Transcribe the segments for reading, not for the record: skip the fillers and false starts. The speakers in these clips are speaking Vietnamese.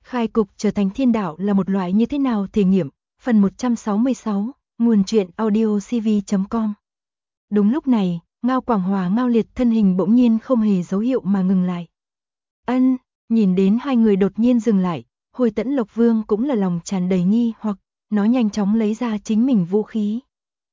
Khai cục trở thành thiên đạo là một loại như thế nào thể nghiệm, phần 166, nguồn truyện audiocv.com. Đúng lúc này, Ngao Quảng Hòa Ngao Liệt thân hình bỗng nhiên không hề dấu hiệu mà ngừng lại. Nhìn đến hai người đột nhiên dừng lại, Hồi Tẫn Lộc Vương cũng là lòng tràn đầy nghi hoặc, nó nhanh chóng lấy ra chính mình vũ khí.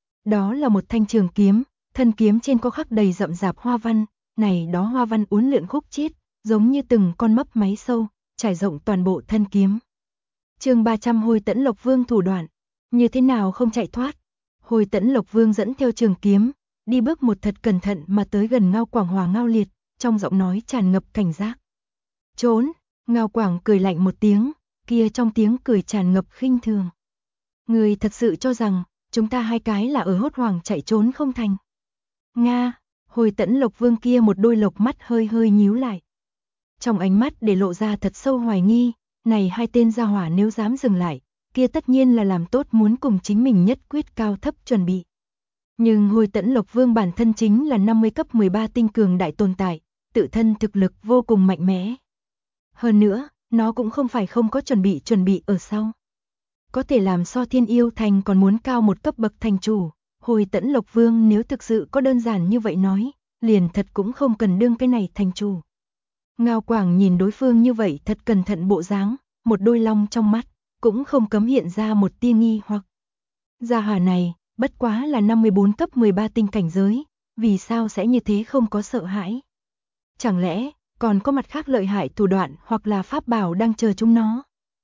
Đó là một thanh trường kiếm, thân kiếm trên có khắc đầy rậm rạp hoa văn, này đó hoa văn uốn lượn khúc chiết, giống như từng con mấp máy sâu, trải rộng toàn bộ thân kiếm. Chương 300 Hồi Tẫn Lộc Vương thủ đoạn, như thế nào không chạy thoát. Hồi Tẫn Lộc Vương dẫn theo trường kiếm, đi bước một thật cẩn thận mà tới gần Ngao Quảng Hòa Ngao Liệt, trong giọng nói tràn ngập cảnh giác. Trốn, Ngao Quảng cười lạnh một tiếng, kia trong tiếng cười tràn ngập khinh thường. Người thật sự cho rằng, chúng ta hai cái là ở hốt hoảng chạy trốn không thành. Nga, Hồi Tẫn Lộc Vương kia một đôi lộc mắt hơi hơi nhíu lại. Trong ánh mắt để lộ ra thật sâu hoài nghi, này hai tên gia hỏa nếu dám dừng lại, kia tất nhiên là làm tốt muốn cùng chính mình nhất quyết cao thấp chuẩn bị. Nhưng Hồi Tẫn Lộc Vương bản thân chính là 50 cấp 13 tinh cường đại tồn tại, tự thân thực lực vô cùng mạnh mẽ. Hơn nữa, nó cũng không phải không có chuẩn bị ở sau. Có thể làm so Thiên Yêu Thành còn muốn cao một cấp bậc thành chủ, Hồi Tẫn Lộc Vương nếu thực sự có đơn giản như vậy nói, liền thật cũng không cần đương cái này thành chủ. Ngao Quảng nhìn đối phương như vậy thật cẩn thận bộ dáng, một đôi long trong mắt, cũng không cấm hiện ra một tia nghi hoặc. Gia hỏa này, bất quá là 54 cấp 13 tinh cảnh giới, vì sao sẽ như thế không có sợ hãi? Chẳng lẽ, còn có mặt khác lợi hại thủ đoạn hoặc là pháp bảo đang chờ chúng nó?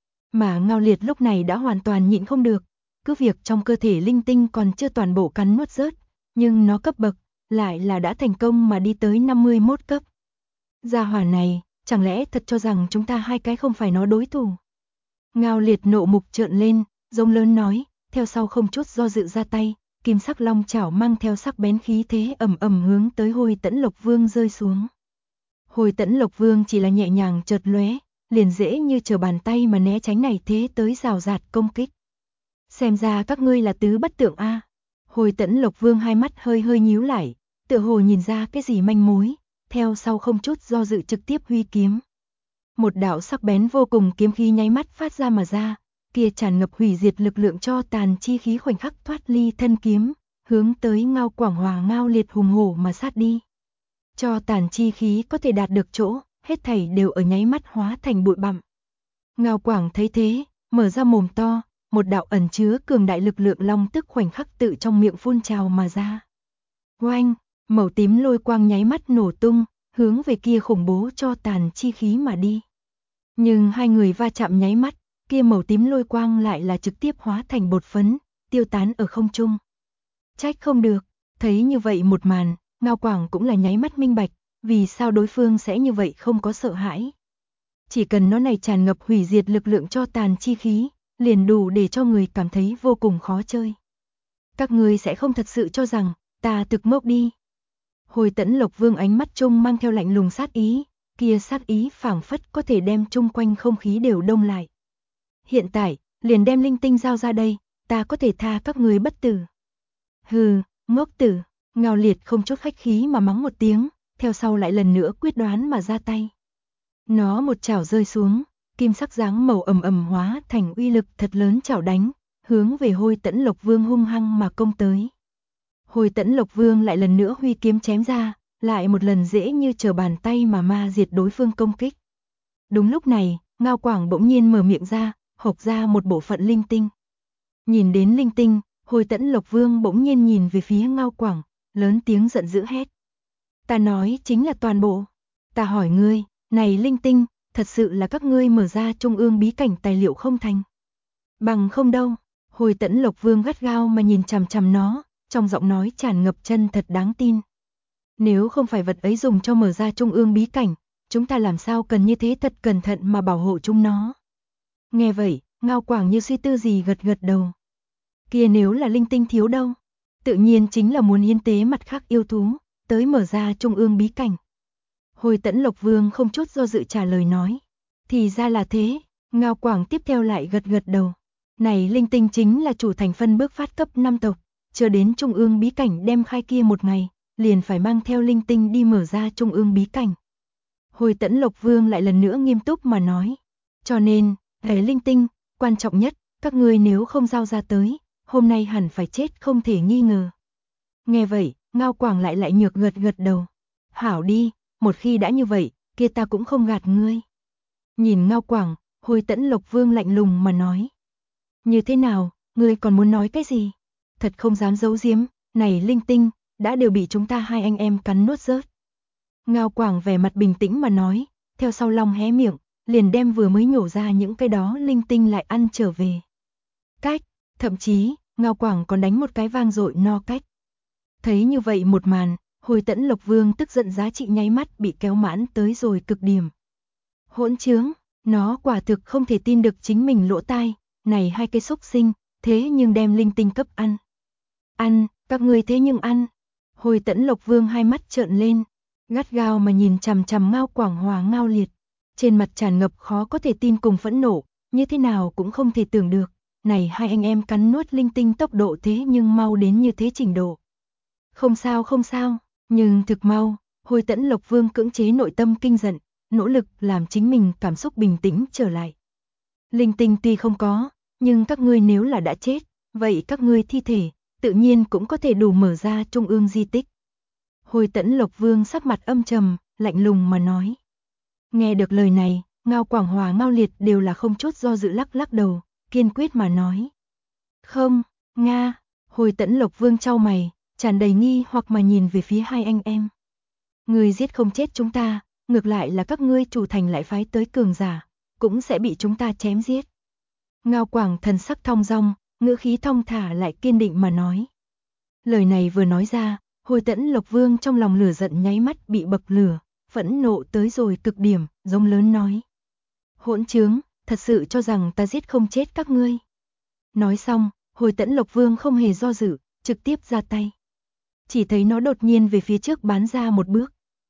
Mà Ngao Liệt lúc này đã hoàn toàn nhịn không được, cứ việc trong cơ thể linh tinh còn chưa toàn bộ cắn nuốt rớt, nhưng nó cấp bậc, lại là đã thành công mà đi tới 51 cấp. Gia hỏa này, chẳng lẽ thật cho rằng chúng ta hai cái không phải nó đối thủ? Ngao Liệt nộ mục trợn lên, giống lớn nói, theo sau không chút do dự ra tay, kim sắc long chảo mang theo sắc bén khí thế ầm ầm hướng tới Hồi Tẫn Lộc Vương rơi xuống. Hồi Tẫn Lộc Vương chỉ là nhẹ nhàng chợt lóe, liền dễ như trở bàn tay mà né tránh này thế tới rào rạt công kích. Xem ra các ngươi là tứ bất tượng a. Hồi Tẫn Lộc Vương hai mắt hơi hơi nhíu lại, tựa hồ nhìn ra cái gì manh mối, theo sau không chút do dự trực tiếp huy kiếm. Một đạo sắc bén vô cùng kiếm khí nháy mắt phát ra mà ra, kia tràn ngập hủy diệt lực lượng cho tàn chi khí khoảnh khắc thoát ly thân kiếm, hướng tới Ngao Quảng Hòa Ngao Liệt hùng hổ mà sát đi. Cho tàn chi khí có thể đạt được chỗ, hết thảy đều ở nháy mắt hóa thành bụi bặm. Ngao Quảng thấy thế, mở ra mồm to, một đạo ẩn chứa cường đại lực lượng long tức khoảnh khắc tự trong miệng phun trào mà ra. Oanh, màu tím lôi quang nháy mắt nổ tung, hướng về kia khủng bố cho tàn chi khí mà đi. Nhưng hai người va chạm nháy mắt, kia màu tím lôi quang lại là trực tiếp hóa thành bột phấn, tiêu tán ở không trung. Trách không được, thấy như vậy một màn, Ngao Quảng cũng là nháy mắt minh bạch, vì sao đối phương sẽ như vậy không có sợ hãi. Chỉ cần nó này tràn ngập hủy diệt lực lượng cho tàn chi khí, liền đủ để cho người cảm thấy vô cùng khó chơi. Các ngươi sẽ không thật sự cho rằng, ta thực ngốc đi. Hồi Tẫn Lộc Vương ánh mắt trung mang theo lạnh lùng sát ý, kia sát ý phảng phất có thể đem chung quanh không khí đều đông lại. Hiện tại, liền đem linh tinh giao ra đây, ta có thể tha các ngươi bất tử. Hừ, ngốc tử, Ngao Liệt không chút khách khí mà mắng một tiếng, theo sau lại lần nữa quyết đoán mà ra tay. Nó một chảo rơi xuống, kim sắc dáng màu ầm ầm hóa thành uy lực thật lớn chảo đánh, hướng về Hồi Tẫn Lộc Vương hung hăng mà công tới. Hồi Tẫn Lộc Vương lại lần nữa huy kiếm chém ra, lại một lần dễ như trở bàn tay mà ma diệt đối phương công kích. Đúng lúc này, Ngao Quảng bỗng nhiên mở miệng ra, hộc ra một bộ phận linh tinh. Nhìn đến linh tinh, Hồi Tẫn Lộc Vương bỗng nhiên nhìn về phía Ngao Quảng, lớn tiếng giận dữ hét. Ta nói chính là toàn bộ. Ta hỏi ngươi, này linh tinh, thật sự là các ngươi mở ra trung ương bí cảnh tài liệu không thành? Bằng không đâu. Hồi Tẫn Lộc Vương gắt gao mà nhìn chằm chằm nó, trong giọng nói tràn ngập chân thật đáng tin. Nếu không phải vật ấy dùng cho mở ra trung ương bí cảnh, chúng ta làm sao cần như thế thật cẩn thận mà bảo hộ chúng nó. Nghe vậy, Ngao Quảng như suy tư gì gật gật đầu. Kia nếu là linh tinh thiếu đâu? Tự nhiên chính là muốn hiến tế mặt khác yêu thú, tới mở ra trung ương bí cảnh. Hồi Tẫn Lộc Vương không chút do dự trả lời nói. Thì ra là thế, Ngao Quảng tiếp theo lại gật gật đầu. Này linh tinh chính là chủ thành phân bước phát cấp 5 tộc, chờ đến trung ương bí cảnh đem khai kia một ngày, liền phải mang theo linh tinh đi mở ra trung ương bí cảnh. Hồi Tẫn Lộc Vương lại lần nữa nghiêm túc mà nói. Cho nên, Hệ linh tinh, quan trọng nhất, các ngươi nếu không giao ra tới, hôm nay hẳn phải chết không thể nghi ngờ. Nghe vậy, Ngao Quảng lại nhược gật gật đầu. Hảo đi, một khi đã như vậy, kia ta cũng không gạt ngươi. Nhìn Ngao Quảng, Hồi Tẫn Lộc Vương lạnh lùng mà nói. Như thế nào, ngươi còn muốn nói cái gì? Thật không dám giấu giếm, này linh tinh, đã đều bị chúng ta hai anh em cắn nuốt rớt. Ngao Quảng vẻ mặt bình tĩnh mà nói, theo sau Long hé miệng, liền đem vừa mới nhổ ra những cái đó linh tinh lại ăn trở về. Cách, thậm chí, Ngao Quảng còn đánh một cái vang dội no cách. Thấy như vậy một màn, Hồi Tẫn Lộc Vương tức giận giá trị nháy mắt bị kéo mãn tới rồi cực điểm. Hỗn trướng, nó quả thực không thể tin được chính mình lỗ tai, này hai cái xúc sinh, thế nhưng đem linh tinh cấp ăn. Ăn, các ngươi thế nhưng ăn. Hồi Tẫn Lộc Vương hai mắt trợn lên, gắt gao mà nhìn chằm chằm Ngao Quảng Hòa Ngao Liệt, trên mặt tràn ngập khó có thể tin cùng phẫn nộ, như thế nào cũng không thể tưởng được, này hai anh em cắn nuốt linh tinh tốc độ thế nhưng mau đến như thế trình độ. Không sao, nhưng thực mau, Hồi Tẫn Lộc Vương cưỡng chế nội tâm kinh giận, nỗ lực làm chính mình cảm xúc bình tĩnh trở lại. Linh tinh tuy không có, nhưng các ngươi nếu là đã chết, vậy các ngươi thi thể, tự nhiên cũng có thể đủ mở ra trung ương di tích. Hồi Tẫn Lộc Vương sắc mặt âm trầm, lạnh lùng mà nói. Nghe được lời này, Ngao Quảng Hòa Ngao Liệt đều là không chút do dự lắc đầu, kiên quyết mà nói. Không, Nga, Hồi Tẫn Lộc Vương chau mày, tràn đầy nghi hoặc mà nhìn về phía hai anh em. Ngươi giết không chết chúng ta, ngược lại là các ngươi chủ thành lại phái tới cường giả, cũng sẽ bị chúng ta chém giết. Ngao Quảng thần sắc thong dong, ngữ khí thong thả lại kiên định mà nói. Lời này vừa nói ra, Hồi Tẫn Lộc Vương trong lòng lửa giận nháy mắt bị bậc lửa, phẫn nộ tới rồi cực điểm, giống lớn nói. Hỗn trướng, thật sự cho rằng ta giết không chết các ngươi. Nói xong, Hồi Tẫn Lộc Vương không hề do dự, trực tiếp ra tay. Chỉ thấy nó đột nhiên về phía trước bắn ra một bước.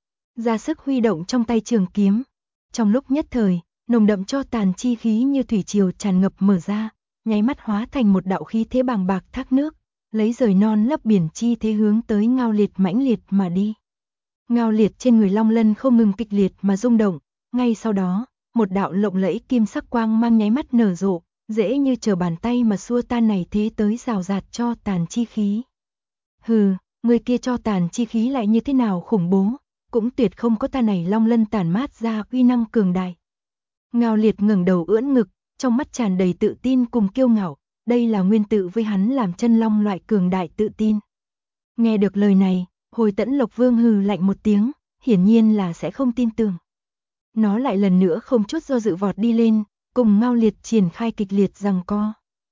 Ra sức huy động trong tay trường kiếm. Trong lúc nhất thời, nồng đậm cho tàn chi khí như thủy triều tràn ngập mở ra, nháy mắt hóa thành một đạo khí thế bàng bạc thác nước, lấy rời non lấp biển chi thế hướng tới Ngao Liệt mãnh liệt mà đi. Ngao Liệt trên người long lân không ngừng kịch liệt mà rung động, ngay sau đó, một đạo lộng lẫy kim sắc quang mang nháy mắt nở rộ, dễ như trở bàn tay mà xua tan này thế tới rào rạt cho tàn chi khí. Hừ, người kia cho tàn chi khí lại như thế nào khủng bố, cũng tuyệt không có ta này long lân tản mát ra uy năng cường đại. Ngao Liệt ngẩng đầu ưỡn ngực, trong mắt tràn đầy tự tin cùng kiêu ngạo, đây là nguyên tự với hắn làm chân long loại cường đại tự tin. Nghe được lời này, Hồi Tẫn Lộc Vương hừ lạnh một tiếng, hiển nhiên là sẽ không tin tưởng. Nó lại lần nữa không chút do dự vọt đi lên, cùng Ngao Liệt triển khai kịch liệt giằng co.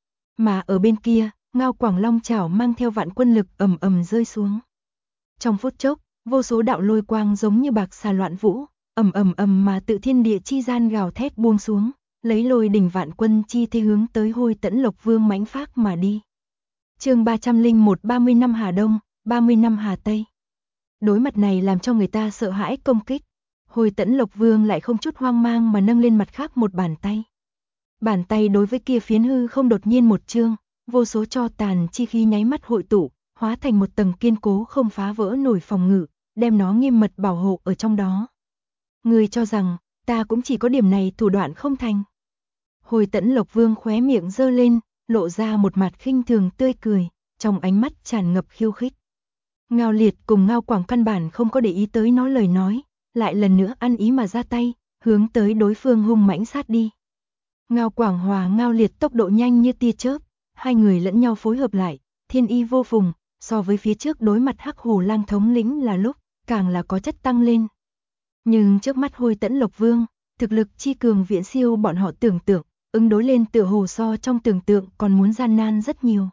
Mà ở bên kia, Ngao Quảng Long chảo mang theo vạn quân lực ầm ầm rơi xuống. Trong phút chốc, vô số đạo lôi quang giống như bạc xà loạn vũ, ầm mà tự thiên địa chi gian gào thét buông xuống, lấy lôi đỉnh vạn quân chi thế hướng tới Hồi Tẫn Lộc Vương mãnh phác mà đi. Chương 301 30 năm Hà Đông, 30 năm Hà Tây. Đối mặt này làm cho người ta sợ hãi công kích, Hồi Tẫn Lộc Vương lại không chút hoang mang mà nâng lên mặt khác một bàn tay. Bàn tay đối với kia phiến hư không đột nhiên một chương, vô số cho tàn chi khí nháy mắt hội tụ, hóa thành một tầng kiên cố không phá vỡ nổi phòng ngự, đem nó nghiêm mật bảo hộ ở trong đó. Ngươi cho rằng, ta cũng chỉ có điểm này thủ đoạn không thành. Hồi Tẫn Lộc Vương khóe miệng giơ lên, lộ ra một mặt khinh thường tươi cười, trong ánh mắt tràn ngập khiêu khích. Ngao Liệt cùng Ngao Quảng căn bản không có để ý tới nó lời nói, lại lần nữa ăn ý mà ra tay, hướng tới đối phương hung mãnh sát đi. Ngao Quảng Hòa Ngao Liệt tốc độ nhanh như tia chớp, hai người lẫn nhau phối hợp lại, thiên y vô phùng, so với phía trước đối mặt Hắc Hổ Lang thống lĩnh là lúc, càng là có chất tăng lên. Nhưng trước mắt Hồi Tẫn Lộc Vương, thực lực chi cường viễn siêu bọn họ tưởng tượng, ứng đối lên tựa hồ so trong tưởng tượng còn muốn gian nan rất nhiều.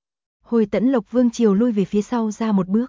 Hồi Tẫn Lộc Vương chiều lui về phía sau ra một bước.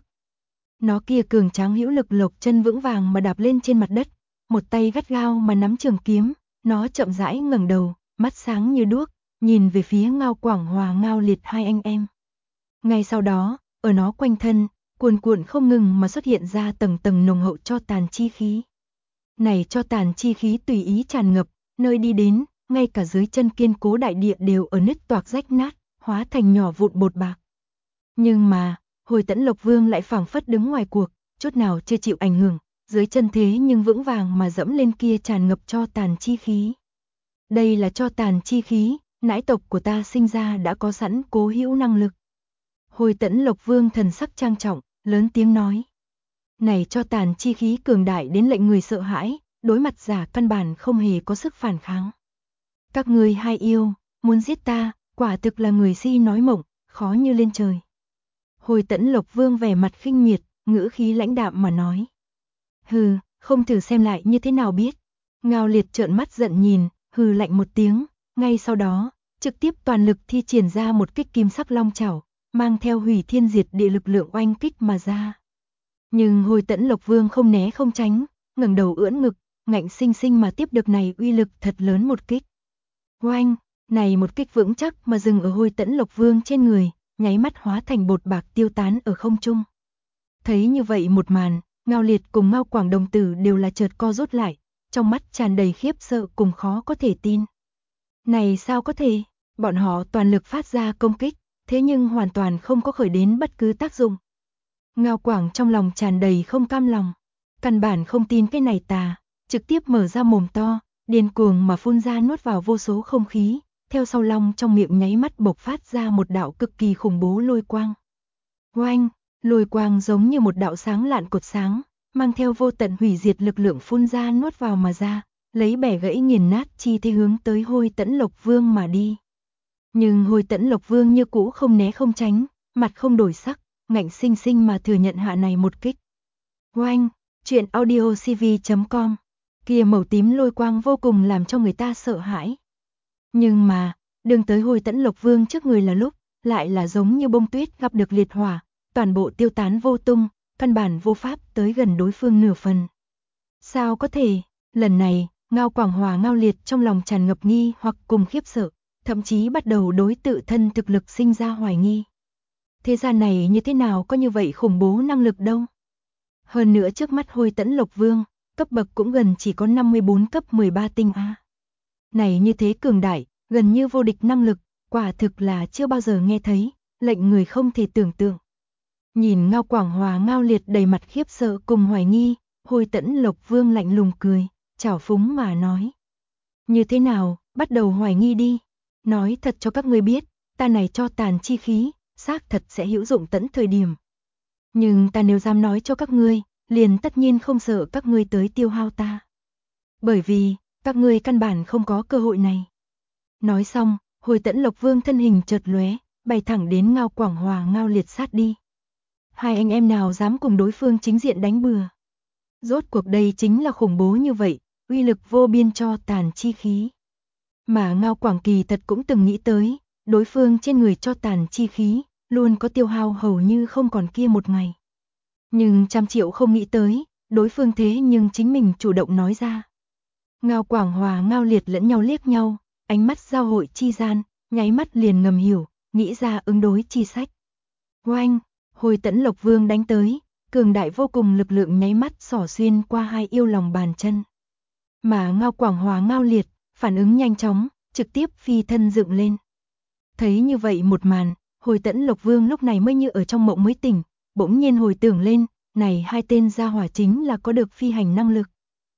Nó kia cường tráng hữu lực lộc chân vững vàng mà đạp lên trên mặt đất, một tay gắt gao mà nắm trường kiếm, nó chậm rãi ngẩng đầu, mắt sáng như đuốc, nhìn về phía Ngao Quảng Hòa Ngao Liệt hai anh em. Ngay sau đó, ở nó quanh thân, cuồn cuộn không ngừng mà xuất hiện ra tầng tầng nồng hậu cho tàn chi khí. Này cho tàn chi khí tùy ý tràn ngập, nơi đi đến, ngay cả dưới chân kiên cố đại địa đều ở nứt toạc rách nát, hóa thành nhỏ vụn bột bạc. Nhưng mà, Hồi Tẫn Lộc Vương lại phảng phất đứng ngoài cuộc, chút nào chưa chịu ảnh hưởng, dưới chân thế nhưng vững vàng mà dẫm lên kia tràn ngập cho tàn chi khí. Đây là cho tàn chi khí, nãi tộc của ta sinh ra đã có sẵn cố hữu năng lực. Hồi Tẫn Lộc Vương thần sắc trang trọng, lớn tiếng nói. Này cho tàn chi khí cường đại đến lệnh người sợ hãi, đối mặt giả căn bản không hề có sức phản kháng. Các ngươi hai yêu, muốn giết ta, quả thực là người si nói mộng, khó như lên trời. Hồi Tẫn Lộc Vương vẻ mặt khinh miệt, ngữ khí lãnh đạm mà nói. Hừ, không thử xem lại như thế nào biết. Ngao Liệt trợn mắt giận nhìn, hừ lạnh một tiếng, ngay sau đó, trực tiếp toàn lực thi triển ra một kích kim sắc long chảo, mang theo hủy thiên diệt địa lực lượng oanh kích mà ra. Nhưng Hồi Tẫn Lộc Vương không né không tránh, ngẩng đầu ưỡn ngực, ngạnh sinh sinh mà tiếp được này uy lực thật lớn một kích. Oanh, này một kích vững chắc mà dừng ở Hồi Tẫn Lộc Vương trên người, nháy mắt hóa thành bột bạc tiêu tán ở không trung. Thấy như vậy một màn, Ngao Liệt cùng Ngao Quảng đồng tử đều là chợt co rút lại, trong mắt tràn đầy khiếp sợ cùng khó có thể tin. Này sao có thể, bọn họ toàn lực phát ra công kích, thế nhưng hoàn toàn không có khởi đến bất cứ tác dụng. Ngao Quảng trong lòng tràn đầy không cam lòng, căn bản không tin cái này tà, trực tiếp mở ra mồm to, điên cuồng mà phun ra nuốt vào vô số không khí, theo sau long trong miệng nháy mắt bộc phát ra một đạo cực kỳ khủng bố lôi quang. Oanh, lôi quang giống như một đạo sáng lạn cột sáng, mang theo vô tận hủy diệt lực lượng phun ra nuốt vào mà ra, lấy bẻ gãy nghiền nát chi thế hướng tới Hồi Tẫn Lộc Vương mà đi. Nhưng Hồi Tẫn Lộc Vương như cũ không né không tránh, mặt không đổi sắc, ngạnh sinh sinh mà thừa nhận hạ này một kích. Oanh, truyện audio cv.com. Kia màu tím lôi quang vô cùng làm cho người ta sợ hãi. Nhưng mà, đường tới Hồi Tẫn Lộc Vương trước người là lúc, lại là giống như bông tuyết gặp được liệt hỏa, toàn bộ tiêu tán vô tung, căn bản vô pháp tới gần đối phương nửa phần. Sao có thể, lần này, Ngao Quảng Hòa Ngao Liệt trong lòng tràn ngập nghi hoặc cùng khiếp sợ, thậm chí bắt đầu đối tự thân thực lực sinh ra hoài nghi. Thế gian này như thế nào có như vậy khủng bố năng lực đâu? Hơn nữa trước mắt Hồi Tẫn Lộc Vương, cấp bậc cũng gần chỉ có 54 cấp 13 tinh A. Này như thế cường đại, gần như vô địch năng lực, quả thực là chưa bao giờ nghe thấy, lệnh người không thể tưởng tượng. Nhìn Ngao Quảng Hòa Ngao Liệt đầy mặt khiếp sợ cùng hoài nghi, Hồi Tẫn Lộc Vương lạnh lùng cười, trào phúng mà nói. Như thế nào, bắt đầu hoài nghi đi. Nói thật cho các ngươi biết, ta này cho tàn chi khí, xác thật sẽ hữu dụng tận thời điểm. Nhưng ta nếu dám nói cho các ngươi, liền tất nhiên không sợ các ngươi tới tiêu hao ta. Bởi vì, các ngươi căn bản không có cơ hội này. Nói xong, Hồi Tẫn Lộc Vương thân hình chợt lóe, bay thẳng đến Ngao Quảng Hòa Ngao Liệt sát đi. Hai anh em nào dám cùng đối phương chính diện đánh bừa. Rốt cuộc đây chính là khủng bố như vậy, uy lực vô biên cho tàn chi khí. Mà Ngao Quảng kỳ thật cũng từng nghĩ tới, đối phương trên người cho tàn chi khí, luôn có tiêu hao hầu như không còn kia một ngày. Nhưng trăm triệu không nghĩ tới, đối phương thế nhưng chính mình chủ động nói ra. Ngao Quảng Hòa Ngao Liệt lẫn nhau liếc nhau, ánh mắt giao hội chi gian, nháy mắt liền ngầm hiểu, nghĩ ra ứng đối chi sách. Oanh, Hồi Tẫn Lộc Vương đánh tới, cường đại vô cùng lực lượng nháy mắt xỏ xuyên qua hai yêu lòng bàn chân. Mà Ngao Quảng Hòa Ngao Liệt, phản ứng nhanh chóng, trực tiếp phi thân dựng lên. Thấy như vậy một màn, Hồi Tẫn Lộc Vương lúc này mới như ở trong mộng mới tỉnh, bỗng nhiên hồi tưởng lên, này hai tên gia hỏa chính là có được phi hành năng lực.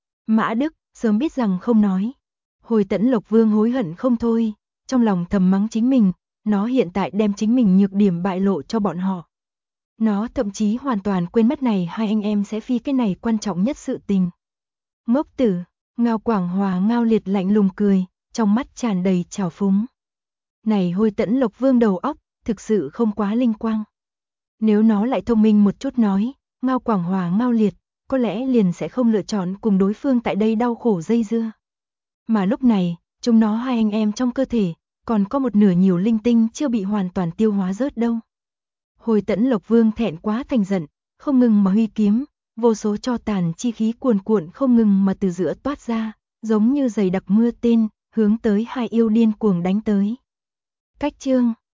Mã Đức, sớm biết rằng không nói. Hồi Tẫn Lộc Vương hối hận không thôi, trong lòng thầm mắng chính mình, nó hiện tại đem chính mình nhược điểm bại lộ cho bọn họ. Nó thậm chí hoàn toàn quên mất này hai anh em sẽ phi cái này quan trọng nhất sự tình. Ngốc tử, Ngao Quảng Hòa Ngao Liệt lạnh lùng cười, trong mắt tràn đầy trào phúng. Này Hồi Tẫn Lộc Vương đầu óc, thực sự không quá linh quang. Nếu nó lại thông minh một chút nói, Ngao Quảng Hòa Ngao Liệt, có lẽ liền sẽ không lựa chọn cùng đối phương tại đây đau khổ dây dưa. Mà lúc này, chúng nó hai anh em trong cơ thể, còn có một nửa nhiều linh tinh chưa bị hoàn toàn tiêu hóa rớt đâu. Hồi Tẫn Lộc Vương thẹn quá thành giận, không ngừng mà huy kiếm, vô số cho tàn chi khí cuồn cuộn không ngừng mà từ giữa toát ra, giống như dày đặc mưa tên, hướng tới hai yêu điên cuồng đánh tới. Cách chương